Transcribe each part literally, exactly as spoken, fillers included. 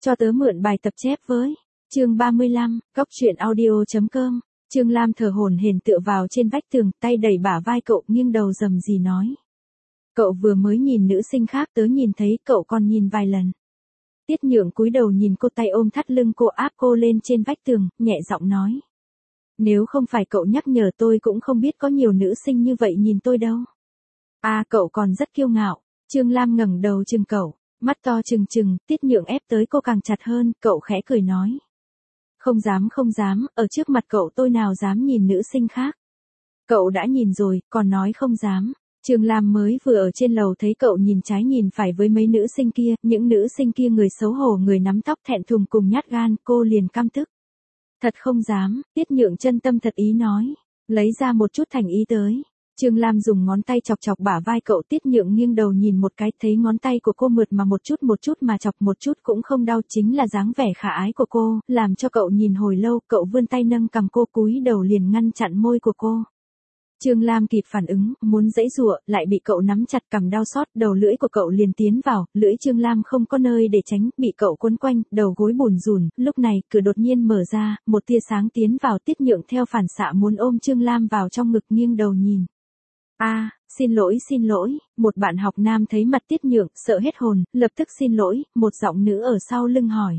Cho tớ mượn bài tập chép với. Chương ba mươi lăm, Góc truyện audio chấm com. Trương Lam thở hổn hển tựa vào trên vách tường, tay đẩy bả vai cậu, nghiêng đầu rầm rì nói. Cậu vừa mới nhìn nữ sinh khác, tớ nhìn thấy, cậu còn nhìn vài lần. Tiết Nhượng cúi đầu nhìn cô, tay ôm thắt lưng cô, áp cô lên trên vách tường, nhẹ giọng nói. Nếu không phải cậu nhắc nhở tôi cũng không biết có nhiều nữ sinh như vậy nhìn tôi đâu. À, cậu còn rất kiêu ngạo. Trương Lam ngẩng đầu chừng cậu, mắt to trừng trừng. Tiết Nhượng ép tới cô càng chặt hơn, cậu khẽ cười nói. Không dám không dám, ở trước mặt cậu tôi nào dám nhìn nữ sinh khác. Cậu đã nhìn rồi, còn nói không dám. Trương Lam mới vừa ở trên lầu thấy cậu nhìn trái nhìn phải với mấy nữ sinh kia, những nữ sinh kia người xấu hổ, người nắm tóc thẹn thùng cùng nhát gan, cô liền căm tức. Thật không dám, Tiết Nhượng chân tâm thật ý nói, lấy ra một chút thành ý tới. Trương Lam dùng ngón tay chọc chọc bả vai cậu, Tiết Nhượng nghiêng đầu nhìn một cái, thấy ngón tay của cô mượt mà một chút một chút mà chọc một chút cũng không đau, chính là dáng vẻ khả ái của cô, làm cho cậu nhìn hồi lâu. Cậu vươn tay nâng cằm cô, cúi đầu liền ngăn chặn môi của cô. Trương Lam kịp phản ứng, muốn giãy giụa, lại bị cậu nắm chặt cằm đau xót, đầu lưỡi của cậu liền tiến vào, lưỡi Trương Lam không có nơi để tránh, bị cậu quấn quanh, đầu gối bùn rùn. Lúc này, cửa đột nhiên mở ra, một tia sáng tiến vào, Tiết Nhượng theo phản xạ muốn ôm Trương Lam vào trong ngực, nghiêng đầu nhìn. A, à, xin lỗi xin lỗi, một bạn học nam thấy mặt Tiết Nhượng, sợ hết hồn, lập tức xin lỗi, một giọng nữ ở sau lưng hỏi.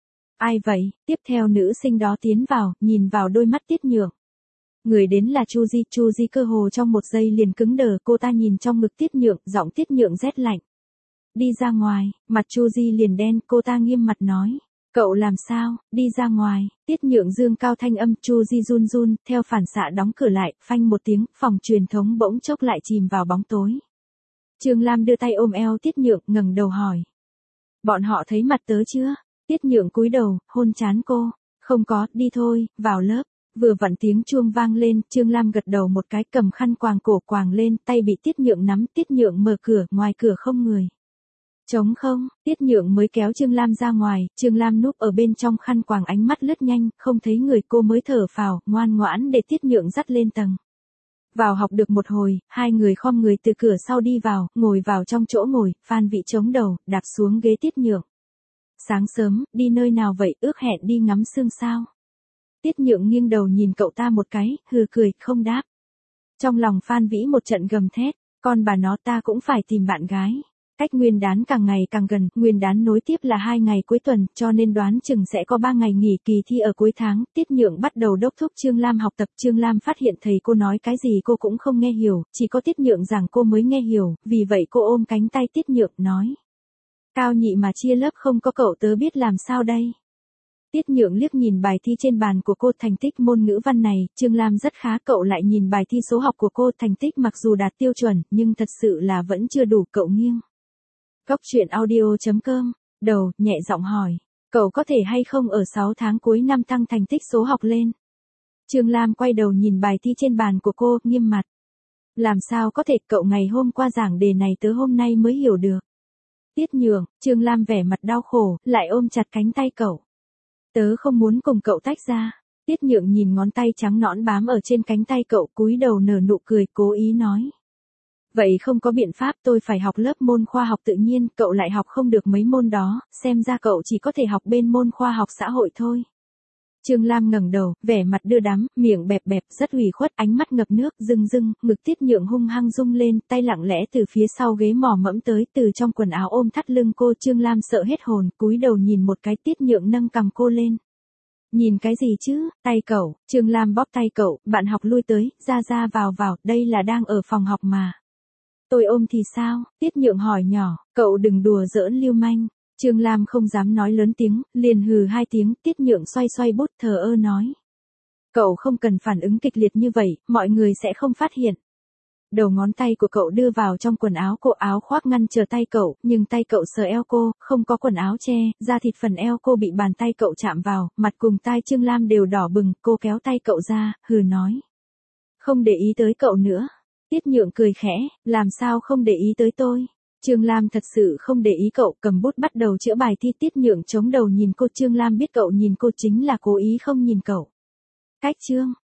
Ai vậy? Tiếp theo nữ sinh đó tiến vào, nhìn vào đôi mắt Tiết Nhượng. Người đến là Chu Di, Chu Di cơ hồ trong một giây liền cứng đờ, cô ta nhìn trong ngực Tiết Nhượng, giọng Tiết Nhượng rét lạnh. Đi ra ngoài, mặt Chu Di liền đen, cô ta nghiêm mặt nói. Cậu làm sao, đi ra ngoài. Tiết Nhượng dương cao thanh âm, Chu Di run run, theo phản xạ đóng cửa lại, phanh một tiếng, phòng truyền thống bỗng chốc lại chìm vào bóng tối. Trương Lam đưa tay ôm eo Tiết Nhượng, ngẩng đầu hỏi. Bọn họ thấy mặt tớ chưa? Tiết Nhượng cúi đầu, hôn trán cô. Không có, đi thôi, vào lớp. Vừa vặn tiếng chuông vang lên, Trương Lam gật đầu một cái, cầm khăn quàng cổ quàng lên, tay bị Tiết Nhượng nắm. Tiết Nhượng mở cửa, ngoài cửa không người. Trống không, Tiết Nhượng mới kéo Trương Lam ra ngoài, Trương Lam núp ở bên trong khăn quàng, ánh mắt lướt nhanh, không thấy người, cô mới thở phào, ngoan ngoãn để Tiết Nhượng dắt lên tầng. Vào học được một hồi, hai người khom người từ cửa sau đi vào, ngồi vào trong chỗ ngồi, Phan Vĩ chống đầu, đạp xuống ghế Tiết Nhượng. Sáng sớm, đi nơi nào vậy, ước hẹn đi ngắm sương sao? Tiết Nhượng nghiêng đầu nhìn cậu ta một cái, hừ cười, không đáp. Trong lòng Phan Vĩ một trận gầm thét, con bà nó, ta cũng phải tìm bạn gái. Cách Nguyên đán càng ngày càng gần, Nguyên đán nối tiếp là hai ngày cuối tuần, cho nên đoán chừng sẽ có ba ngày nghỉ kỳ thi ở cuối tháng. Tiết Nhượng bắt đầu đốc thúc Trương Lam học tập. Trương Lam phát hiện thầy cô nói cái gì cô cũng không nghe hiểu, chỉ có Tiết Nhượng giảng cô mới nghe hiểu, vì vậy cô ôm cánh tay Tiết Nhượng nói. Cao nhị mà chia lớp không có cậu tớ biết làm sao đây. Tiết Nhượng liếc nhìn bài thi trên bàn của cô, thành tích môn ngữ văn này, Trương Lam rất khá, cậu lại nhìn bài thi số học của cô, thành tích mặc dù đạt tiêu chuẩn, nhưng thật sự là vẫn chưa đủ, cậu nghiêng. Góc truyện audio chấm com, đầu, nhẹ giọng hỏi, cậu có thể hay không ở sáu tháng cuối năm tăng thành tích số học lên? Trương Lam quay đầu nhìn bài thi trên bàn của cô, nghiêm mặt. Làm sao có thể, cậu ngày hôm qua giảng đề này tớ hôm nay mới hiểu được. Tiết Nhượng, Trương Lam vẻ mặt đau khổ, lại ôm chặt cánh tay cậu. Tớ không muốn cùng cậu tách ra. Tiết Nhượng nhìn ngón tay trắng nõn bám ở trên cánh tay cậu, cúi đầu nở nụ cười, cố ý nói. Vậy không có biện pháp, tôi phải học lớp môn khoa học tự nhiên, cậu lại học không được mấy môn đó, xem ra cậu chỉ có thể học bên môn khoa học xã hội thôi. Trương Lam ngẩng đầu, vẻ mặt đưa đám, miệng bẹp bẹp, rất ủy khuất, ánh mắt ngập nước, rưng rưng, ngực Tiết Nhượng hung hăng rung lên, tay lặng lẽ từ phía sau ghế mò mẫm tới, từ trong quần áo ôm thắt lưng cô. Trương Lam sợ hết hồn, cúi đầu nhìn một cái, Tiết Nhượng nâng cằm cô lên. Nhìn cái gì chứ, tay cậu. Trương Lam bóp tay cậu, bạn học lui tới, ra ra vào vào, đây là đang ở phòng học mà. Tôi ôm thì sao? Tiết Nhượng hỏi nhỏ, cậu đừng đùa giỡn lưu manh. Trương Lam không dám nói lớn tiếng, liền hừ hai tiếng. Tiết Nhượng xoay xoay bút, thờ ơ nói. Cậu không cần phản ứng kịch liệt như vậy, mọi người sẽ không phát hiện. Đầu ngón tay của cậu đưa vào trong quần áo cô, áo khoác ngăn chờ tay cậu, nhưng tay cậu sờ eo cô, không có quần áo che, da thịt phần eo cô bị bàn tay cậu chạm vào, mặt cùng tai Trương Lam đều đỏ bừng, cô kéo tay cậu ra, hừ nói. Không để ý tới cậu nữa. Tiết Nhượng cười khẽ, làm sao không để ý tới tôi? Trương Lam thật sự không để ý cậu, cầm bút bắt đầu chữa bài thi. Tiết Nhượng chống đầu nhìn cô, Trương Lam biết cậu nhìn cô chính là cố ý không nhìn cậu. Cách chương.